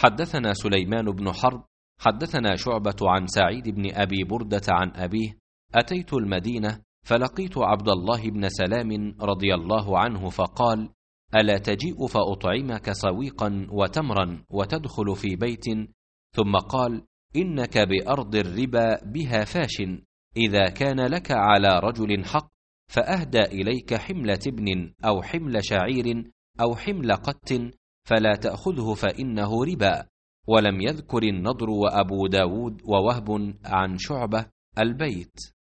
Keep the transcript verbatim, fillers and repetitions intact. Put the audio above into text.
حدثنا سليمان بن حرب حدثنا شعبة عن سعيد بن أبي بردة عن أبيه: أتيت المدينة فلقيت عبد الله بن سلام رضي الله عنه فقال: ألا تجيء فأطعمك سويقا وتمرا وتدخل في بيت؟ ثم قال: إنك بأرض الربا بها فاش، إذا كان لك على رجل حق فأهدى إليك حمل تبن أو حمل شعير أو حمل قت فلا تأخذه فإنه ربا. ولم يذكر النضر وأبو داود ووهب عن شعبة البيت.